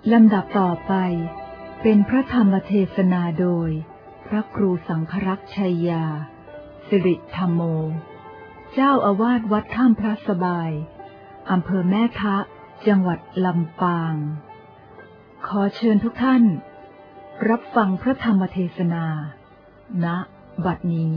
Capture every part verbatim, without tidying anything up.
ลำดับต่อไปเป็นพระธรรมเทศนาโดยพระครูสังฆรักษ์ชัยยาสิริธรรมโมเจ้าอาวาสวัดถ้ำพระสบายอำเภอแม่ทะจังหวัดลำปางขอเชิญทุกท่านรับฟังพระธรรมเทศนาณบัดนี้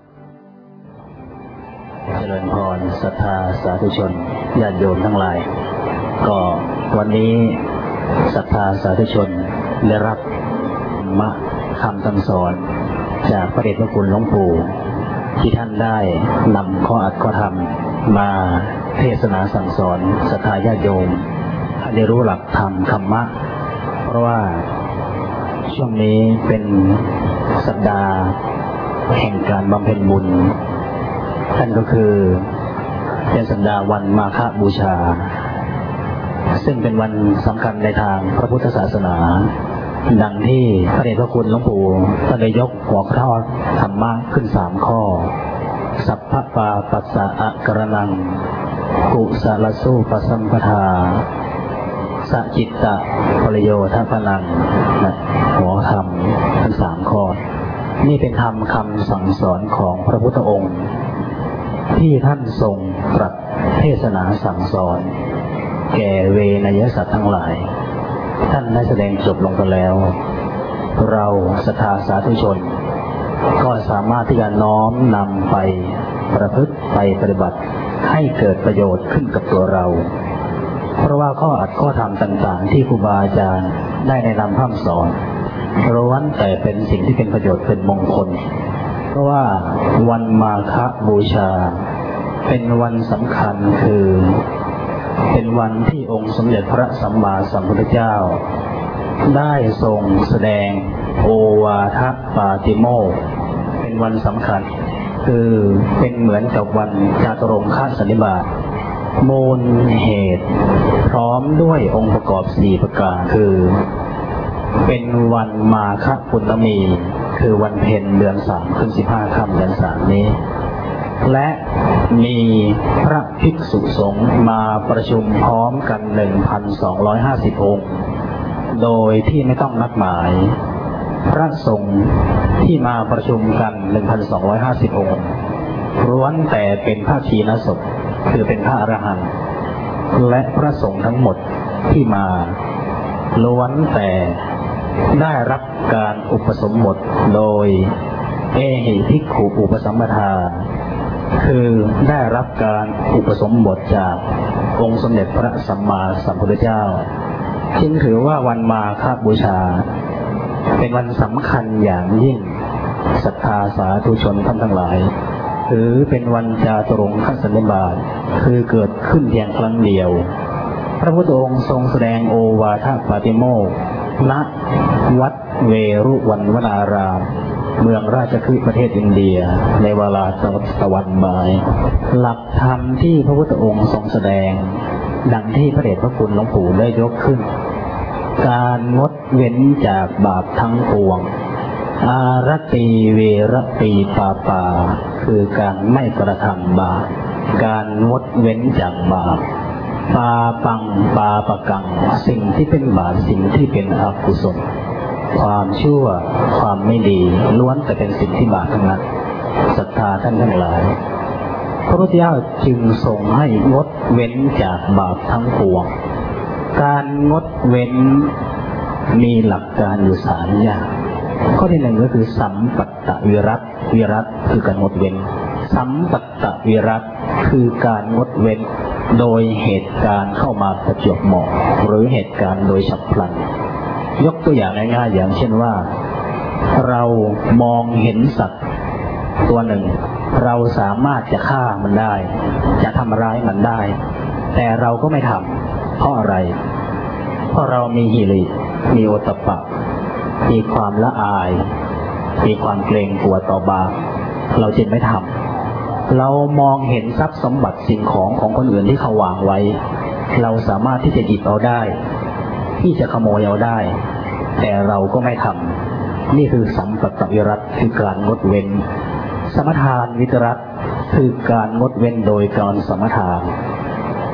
เจริญพรศรัทธาสาธุชนญาติโยมทั้งหลายก็วันนี้ศรัทธาสาธุชนได้รับมะคำสั่งสอนจากพระเดชพระคุณหลวงปู่ที่ท่านได้นำข้ออัดข้อธรรมมาเทศนาสั่งสอนศรัทธาญาติโยมให้ได้รู้หลักธรรมธรรมะเพราะว่าช่วงนี้เป็นสัปดาห์แห่งการบำเพ็ญบุญท่านก็คือเป็นสัปดาห์วันมาฆบูชาซึ่งเป็นวันสำคัญในทางพระพุทธศาสนาดังที่พระเดชพระคุณหลวงปู่ท่านได้ยกหัวข้อธรรมะขึ้นสามข้อสัพพปาปัสสะอะกรณังกุสลสูปสัมปทาสจิตตะประโยชน์พลังนะหัวธรรมทั้งสามข้อนี่เป็นธรรมคำสั่งสอนของพระพุทธองค์ที่ท่านทรงตรัสเทศนาสั่งสอนแก่เวนยสัตว์ทั้งหลายท่านได้แสดงจบลงไปแล้วเราศรัทธาสาธุชนก็สามารถที่จะน้อมนำไปประพฤติไปปฏิบัติให้เกิดประโยชน์ขึ้นกับตัวเราเพราะว่าข้ออัดข้อธรรมต่างๆที่ครูบาอาจารย์ได้แนะนำพร่ำสอนล้วนแต่เป็นสิ่งที่เป็นประโยชน์เป็นมงคลเพราะว่าวันมาฆบูชาเป็นวันสำคัญคือเป็นวันที่องค์สมเด็จพระสัมมาสัมพุทธเจ้าได้ทรงแสดงโอวาทปาติโมกข์เป็นวันสำคัญคือเป็นเหมือนกับวันจาตุรงคสันนิบาตมูลเหตุพร้อมด้วยองค์ประกอบสี่ประการคือเป็นวันมาฆปุณณมีคือวันเพ็ญเดือนสามขึ้นสิบห้าค่ำเดือนสามนี้และมีพระภิกษุสงฆ์มาประชุมพร้อมกัน หนึ่งพันสองร้อยห้าสิบ องค์โดยที่ไม่ต้องนัดหมายพระสงฆ์ที่มาประชุมกัน หนึ่งพันสองร้อยห้าสิบ องค์ล้วนแต่เป็นพระชีนสพคือเป็นพระอรหันต์และพระสงฆ์ทั้งหมดที่มาล้วนแต่ได้รับการอุปสมบทโดยเอหิภิกขุอุปสัมปทาคือได้รับการอุปสมบทจากองค์สมเด็จพระสัมมาสัมพุทธเจ้าจึงถือว่าวันมาฆบูชาเป็นวันสำคัญอย่างยิ่งศรัทธาสาธุชนท่านทั้งหลายถือเป็นวันจาตุรงคสันนิบาตคือเกิดขึ้นเพียงครั้งเดียวพระพุทธองค์ทรงแสดงโอวาทปาติโมกข์ณวัดเวรุวันวนารามเมืองราชคฤห์ประเทศอินเดียในเวลาตะวันบ่ายหลักธรรมที่พระพุทธองค์ทรงแสดงดังที่พระเดชพระคุณหลวงปู่ได้ยกขึ้นการงดเว้นจากบาปทั้งปวงอารตีเวรตีปาปาคือการไม่กระทำบาปการงดเว้นจากบาปปาปังปาปะกังสิ่งที่เป็นบาปสิ่งที่เป็นอกุศลความชั่วความไม่ดีล้วนแต่เป็นสิ่งที่บาปทั้งนั้นศรัทธาท่านทั้งหลายพระพุทธเจ้าจึงทรงให้งดเว้นจากบาปทั้งปวงการงดเว้นมีหลักการอยู่สามอย่างข้อที่หนึ่งก็คือสัมปัตตวิรัตวิรัตคือการงดเว้นสัมปัตตวิรัตคือการงดเว้นโดยเหตุการณ์เข้ามาประจวบเหมาะหรือเหตุการณ์โดยฉับพลันยกตัวอย่างง่ายๆอย่างเช่นว่าเรามองเห็นสัตว์ตัวหนึ่งเราสามารถจะฆ่ามันได้จะทำร้ายมันได้แต่เราก็ไม่ทำเพราะอะไรเพราะเรามีหิริมีโอตตัปปะมีความละอายมีความเกรงกลัวต่อบาปเราจึงไม่ทำเรามองเห็นทรัพย์สมบัติสิ่งของของคนอื่นที่เขาวางไว้เราสามารถที่จะหยิบเอาได้ที่จะขโมยเอาได้แต่เราก็ไม่ทำนี่คือสัมปัตตวิรัตคือการงดเว้นสมทานวิตรัตคือการงดเว้นโดยการสมทาน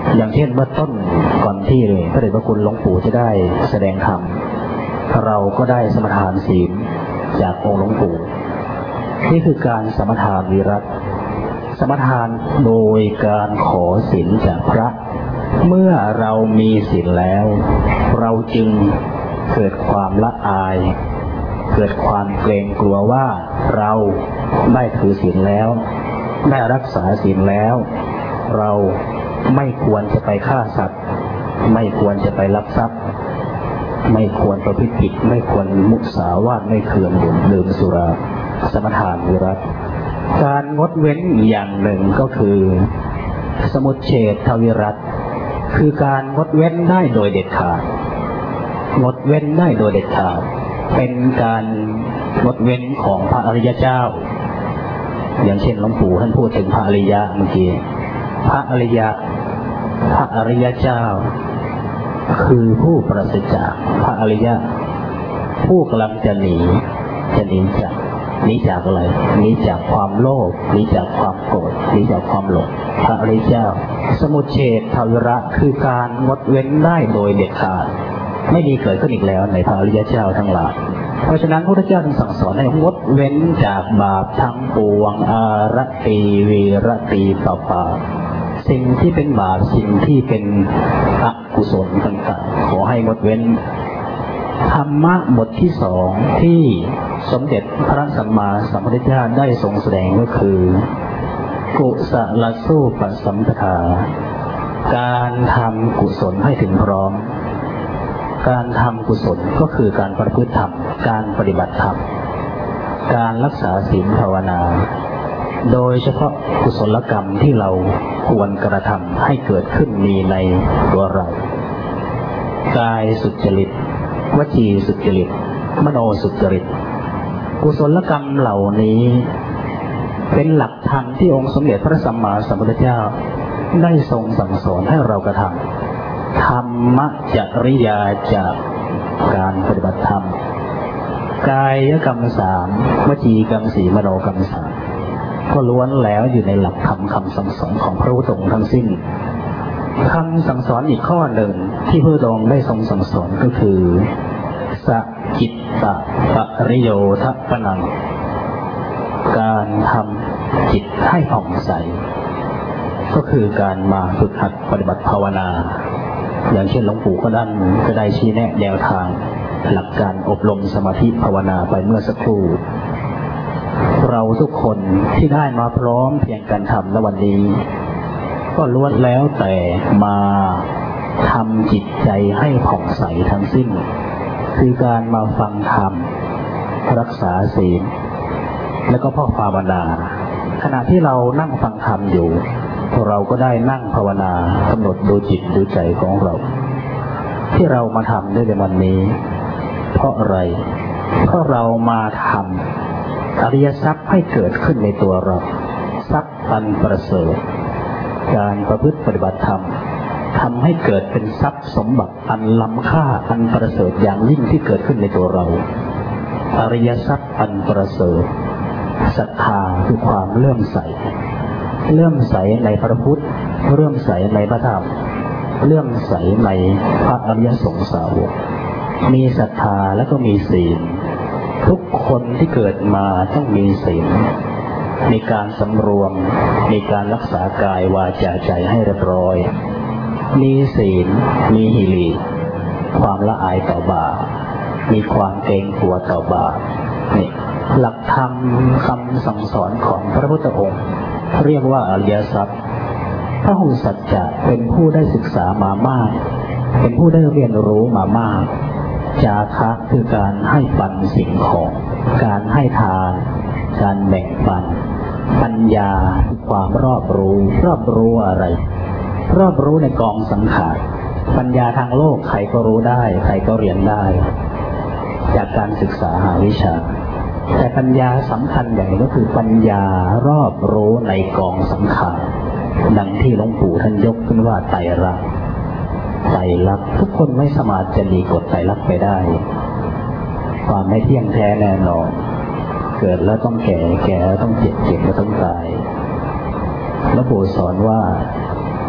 อย่างเช่นเมื่อต้นก่อนที่พระเดชพระคุณหลวงปู่จะได้แสดงธรรมเราก็ได้สมทานศีลจากองค์หลวงปู่นี่คือการสมทานวิรัติสมทานโดยการขอศีลจากพระเมื่อเรามีศีลแล้วเราจึงเกิดความละอายเกิดความเกรงกลัวว่าเราได้ถือศีลแล้วได้รักษาศีลแล้วเราไม่ควรจะไปฆ่าสัตว์ไม่ควรจะไปลักทรัพย์ไม่ควรประพฤติผิดไม่ควรมุสาวาทไม่ควรดื่มสุราสมทานวิรัติการงดเว้นอย่างหนึ่งก็คือสมุจเฉทวิรัติคือการงดเว้นได้โดยเด็ดขาดงดเว้นได้โดยเด็ดขาดเป็นการงดเว้นของพระอริยเจ้าอย่างเช่นหลวงปู่ท่านพูดถึงพระอริยะเมื่อกี้พระอริยะพระอริยเจ้าคือผู้ปราศจากพระอริยะผู้กำลังจะหนีจะหนีจากหนีจากอะไรหนีจากความโลภหนีจากความโกรธหนีจากความหลงพระอริยเจ้าสมุจเฉทวิรัติคือการงดเว้นได้โดยเด็ดขาดไม่มีเกิดขึ้นอีกแล้วในพระอริยเจ้าทั้งหลายเพราะฉะนั้นพระพุทธเจ้าจึงสั่งสอนให้งดเว้นจากบาปทั้งปวงอารตีวีรตีปปาสิ่งที่เป็นบาปสิ่งที่เป็นอกุศลต่างๆขอให้งดเว้นธรรมะบทที่สองที่สมเด็จพระสัมมาสัมพุทธเจ้าได้ทรงแสดงก็คือกุศลสูปสัมปทาการทำกุศลให้ถึงพร้อมการทำกุศลก็คือการประพฤติธรรมการปฏิบัติธรรมการรักษาศีลภาวนาโดยเฉพาะกุศลกรรมที่เราควรกระทำให้เกิดขึ้นมีในตัวเรากายสุจริตวจีสุจริตมโนสุจริตกุศลกรรมเหล่านี้เป็นหลักธรรมที่องค์สมเด็จพระสัมมาสัมพุทธเจ้าได้ทรงสั่งสอนให้เรากระทำธรรมจริยาจากการปฏิบัติธรรมกายกรรมสามวจีกรรมสี่มโนกรรมสามก็ล้วนแล้วอยู่ในหลักธรรมคำสั่งสอนของพระพุทธองค์ทั้งสิ้นคำสั่งสอนอีกข้อหนึ่งที่พระพุทธองค์ได้ทรงสั่งสอนก็คือสกิตตปริโยทปนังการทำจิตให้ผ่องใสก็คือการมาฝึกหัดปฏิบัติภาวนาอย่างเช่นหลวงปู่ก็ได้ก็ได้ชี้แนะแนวทางหลักการอบรมสมาธิภาวนาไปเมื่อสักครู่เราทุกคนที่ได้มาพร้อมเพียงกันทำณวันนี้ก็ล้วนแล้วแต่มาทำจิตใจให้ผ่องใสทั้งสิ้นคือการมาฟังธรรมรักษาศีลแล้วก็ภาวนาขณะที่เรานั่งฟังธรรมอยู่เราก็ได้นั่งภาวนากำหนดดูจิตดูใจของเราที่เรามาทำได้ในวันนี้เพราะอะไรเพราะเรามาทำอริยทรัพย์ให้เกิดขึ้นในตัวเราทรัพย์อันประเสริฐการประพฤติปฏิบัติธรรมทำให้เกิดเป็นทรัพย์สมบัติอันล้ำค่าอันประเสริฐอย่างยิ่งที่เกิดขึ้นในตัวเราอริยทรัพย์อันประเสริฐศรัทธาคือความเลื่อมใสเลื่อมใสในพระพุทธเลื่อมใสในพระธรรมเลื่อมใสในพระอริยสงฆ์สาวกมีศรัทธาแล้วก็มีศีลทุกคนที่เกิดมาต้องมีศีลในการสำรวมในการรักษากายวาจาใจให้เรียบร้อยมีศีลมีหิริความละอายต่อบาปมีความเกรงกลัวต่อบาปนี่หลักธรรมคำสั่งสอนของพระพุทธองค์เรียกว่าอริยทรัพย์พระหูสัจจะเป็นผู้ได้ศึกษามามากเป็นผู้ได้เรียนรู้มามากจาคะคือการให้ปันสิ่งของการให้ทานการแบ่งปันปัญญาคือความรอบรู้รอบรู้อะไรรอบรู้ในกองสังขารปัญญาทางโลกใครก็รู้ได้ใครก็เรียนได้จากการศึกษาหาวิชาแต่ปัญญาสำคัญอย่างนี้ก็คือปัญญารอบรู้ในกองสังขารดังที่หลวงปู่ท่านยกขึ้นว่าไตรลักษณ์ไตรลักษณ์ทุกคนไม่สามารถจะหลีกกฎไตรลักษณ์ไปได้ความไม่เที่ยงแท้แน่นอนเกิดแล้วต้องแก่แก่แล้วต้องเจ็บเจ็บแล้วต้องตายหลวงปู่สอนว่า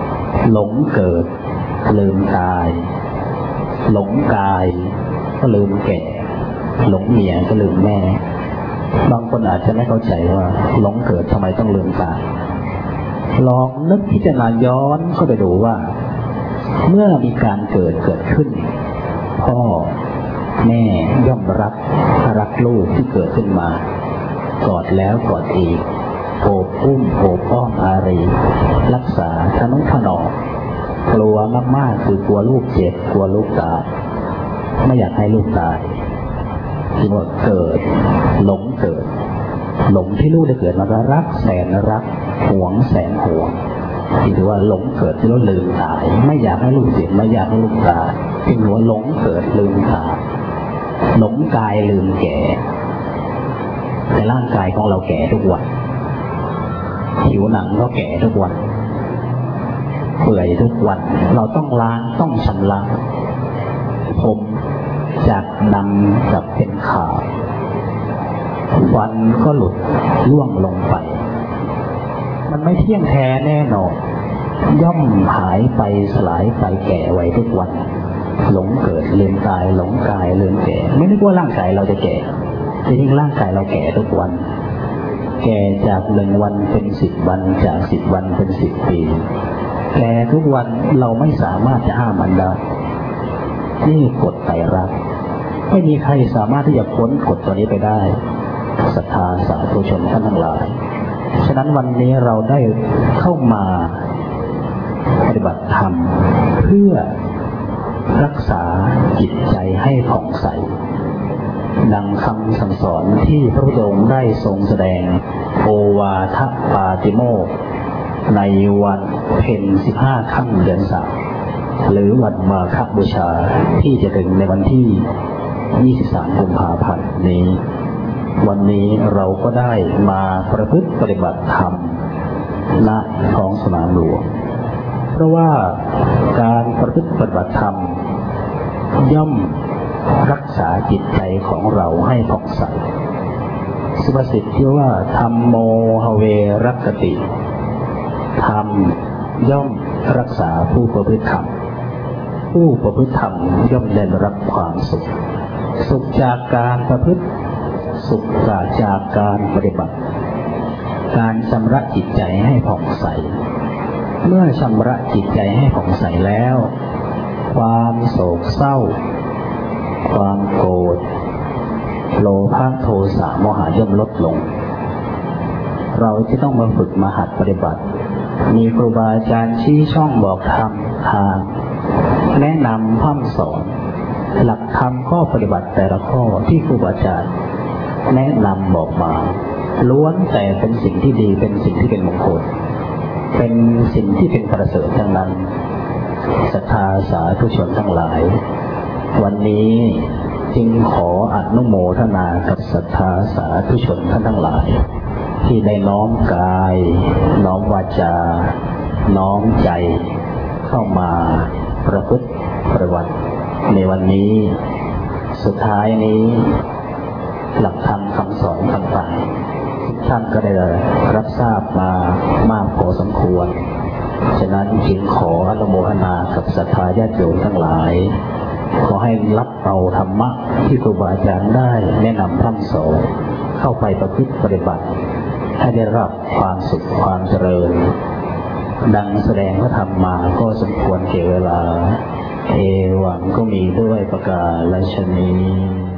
หลงเกิดลืมตายหลงกายก็ลืมแก่หลงเมียก็ลืมแม่บางคนอาจจะไม่เข้าใจว่าหลงเกิดทำไมต้องลืมตายลองนึกพิจารณาย้อนเข้าไปดูว่าเมื่อมีการเกิดเกิดขึ้นพ่อแม่ย่อมรักรักลูกที่เกิดขึ้นมากอดแล้วกอดอีกโอบอุ้มโอบอ้อมอารีรักษาทนุถนอมกลัวมากๆคือกลัวลูกเจ็บกลัวลูกตายไม่อยากให้ลูกตายที่ว่าเกิดหลงเกิดหลงที่ลูกได้เกิดมาก็รักแสนรักหวงแสนหวงที่ถือว่าหลงเกิดที่เราลืมตายไม่อยากให้ลูกเจ็บไม่อยากให้ลูกตายที่ถือว่าหลงเกิดลืมตายหลงกายลืมแก่แต่ร่างกายของเราแก่ทุกวันผิวหนังก็แก่ทุกวันเปื่อยทุกวันเราต้องล้างต้องชำระผมจากดำกับเป็นขาวฟันก็หลุดร่วงลงไปมันไม่เที่ยงแท้แน่นอนย่อมหายไปสลายไปแก่ไว้ทุกวันหลงเกิดลืมตายหลงกายลืมแก่ไม่นึกว่าร่างกายเราจะแก่จริงๆร่างกายเราแก่ทุกวันแก่จากหนึ่งวันเป็นสิบวันจากสิบวันเป็นสิบปีแก่ทุกวันเราไม่สามารถจะห้ามมันได้นี่กฎไตรลักษณ์ไม่มีใครสามารถที่จะพ้นกฎตัวนี้ไปได้ศรัทธาสาธุชนท่านทั้งหลายฉะนั้นวันนี้เราได้เข้ามาปฏิบัติธรรมเพื่อรักษาจิตใจให้ผ่องใสดังคำสั่งสอนที่พระพุทธองค์ได้ทรงแสดงโอวาทปาติโมกข์ในวันเพ็ญสิบห้าค่ำเดือนสามหรือวันมาฆบูชาที่จะถึงในวันที่ยี่สิบสามกุมภาพันธ์นี้วันนี้เราก็ได้มาประพฤติปฏิบัติธรรมณท้องสนามหลวงเพราะว่าการประพฤติปฏิบัติธรรมย่อมรักษาจิตใจของเราให้ผ่องใสสุภาษิตที่ว่าธัมโมหเวรักขติธรรมย่อมรักษาผู้ประพฤติธรรมผู้ประพฤติธรรมย่อมได้รับความสุขสุขจากการประพฤติสุขจากการปฏิบัติการชำระจิตใจให้ผ่องใสเมื่อชำระจิตใจให้ผ่องใสแล้วความโศกเศร้าความโกรธโลภะโทสะโมหะย่อมลดลงเราจะต้องมาฝึกมาหัดปฏิบัติมีครูบาอาจารย์ชี้ช่องบอกทางทางแนะนำพร่ำสอนหลักธรรมข้อปฏิบัติแต่ละข้อที่ครูบาอาจารย์แนะนำบอกมาล้วนแต่เป็นสิ่งที่ดีเป็นสิ่งที่เป็นมงคลเป็นสิ่งที่เป็นประเสริฐทั้งนั้นศรัทธาสาธุชนทั้งหลายวันนี้จึงขออนุโมทนากับศรัทธาสาธุชนท่านทั้งหลายที่ได้น้อมกายน้อมวาจาน้อมใจเข้ามาประพฤติปฏิบัติในวันนี้สุดท้ายนี้หลักธรรมคำสอนต่างๆท่านก็ได้รับทราบมามากพอสมควรฉะนั้นจึงขออนุโมทนากับศรัทธาญาติโยมทั้งหลายขอให้รับเอาธรรมะที่ครูบาอาจารย์ได้แนะนำพร่ำสอนเข้าไปประพฤติปฏิบัติให้ได้รับความสุขความเจริญดังแสดงพระธรรมมาก็สมควรแก่เวลาเอวังก็มีด้วยประกาศฉะนี้